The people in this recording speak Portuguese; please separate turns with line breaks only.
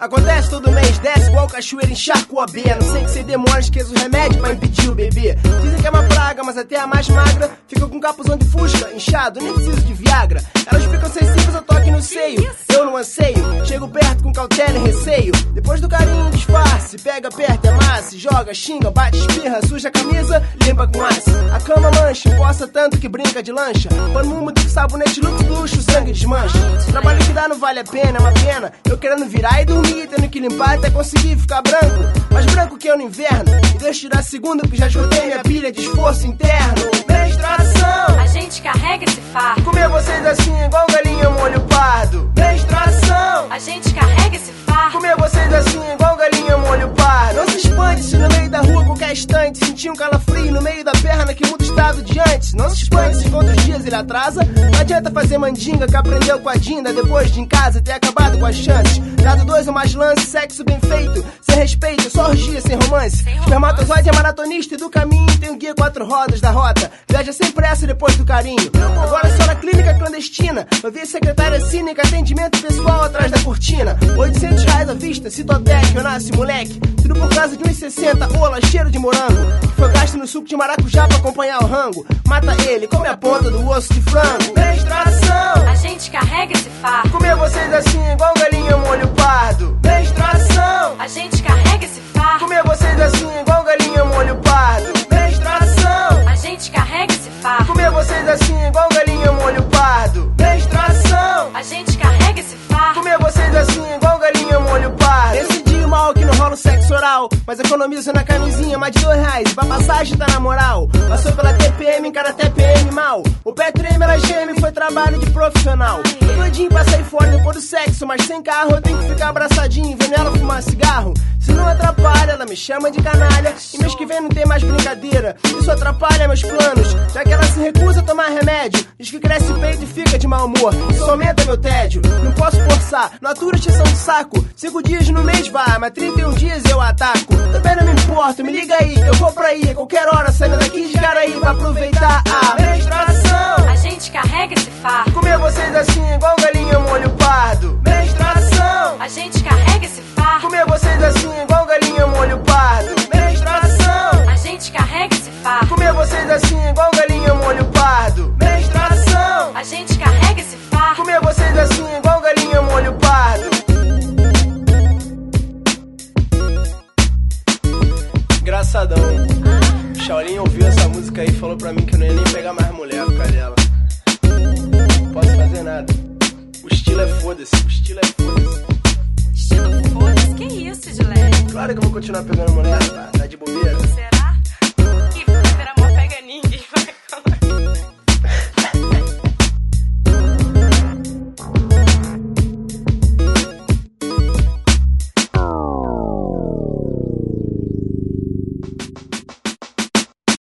Acontece todo mês, desce igual cachoeira, encharca o AB. Não sei que você demora, esqueça o remédio pra impedir o bebê. Dizem que é uma praga, mas até a mais magra fica com capuzão de fusca, inchado, nem preciso de Viagra. Elas ficam sensíveis ao toque no seio, eu não anseio, chego perto com cautela e receio. Depois do carinho, disfarce, pega, aperta, amassa, joga, xinga, bate, espirra, suja a camisa, limpa com aço. A cama mancha, poça tanto que brinca de lancha. Pano úmido com sabonete luxo, o sangue desmancha. Trabalho que dá não vale a pena, é uma pena. Eu querendo virar e dormir, tendo que limpar até conseguir ficar branco. Mais branco que eu no inverno. E deixa eu tirar segundo que já esgotei minha pilha de esforço interno. Menstruação,
a gente carrega esse fardo.
Comer vocês assim igual galinha molho pardo. Menstruação,
a gente carrega esse fardo.
Comer vocês assim igual galinha molho pardo. Não se expande se no meio da rua qualquer instante sentir um calafrio no meio da perna que muda o estado de antes. Não se expande se quantos dias ele atrasa. Não adianta fazer mandinga que aprendeu com a Dinda depois de em casa ter acabado com as chances. Dado 2 ou mais lance, sexo bem feito, sem respeito, só orgia sem romance. Espermatozoide é maratonista e do caminho tem um guia 4 rodas da rota. Viaja sem pressa depois do carinho. Agora só na clínica clandestina. Vai ver secretária cínica, atendimento pessoal atrás da cortina. R$800 à vista, Citotec, eu nasce moleque. Tudo por causa de 1,60, ola, cheiro de morango. Que foi gasto no suco de maracujá pra acompanhar o rango. Mata ele, come a ponta do osso de frango. Menstruação,
a gente carrega esse fardo.
Comer vocês assim igual galinha molho pardo. Menstruação,
a gente carrega esse fardo.
Comer vocês assim igual galinha molho pardo. Menstruação,
a gente carrega esse fardo.
Comer vocês assim igual galinha molho pardo. Menstruação,
a gente carrega esse fardo.
Comer vocês assim igual galinha molho pardo. Decidi o mal que não rola o sexo oral, mas economizo na camisinha mais de R$2. Pra passagem tá na moral. Passou pela TPM, encara TPM mal. O pé treme, ela geme, foi trabalho de profissional. Tô doidinho pra sair fora depois do sexo, mas sem carro eu tenho que ficar abraçadinho, vendo ela fumar cigarro. Se não atrapalha, ela me chama de canalha. E mês que vem não tem mais brincadeira. Isso atrapalha meus planos, já que ela se recusa a tomar remédio. Diz que cresce o peito e fica de mau humor. Isso aumenta meu tédio, não posso forçar. Não aturo extensão de saco. 5 dias no mês vai, mas 31 dias eu ataco. Também não me importo, me liga aí, eu vou pra aí. A qualquer hora saindo daqui de Caraí pra aproveitar a menstruação.
A gente carrega esse fardo.
Comer vocês assim igual galinha molho pardo. Menstruação,
a gente carrega esse fardo.
Comer vocês assim igual galinha molho pardo. Menstruação,
a gente carrega esse fardo.
Comer vocês assim igual galinha molho pardo. Menstruação,
a gente carrega esse fardo.
Comer vocês assim igual galinha molho pardo. Engraçadão. O Shaolin ouviu essa música aí e falou pra mim que eu não ia nem pegar mais mulher por causa dela. Não posso fazer nada. O estilo é foda-se, o estilo é foda-se.
Estilo foda-se? Que isso, Gilete?
Claro que eu vou continuar pegando mulher, tá de bobeira.
Será?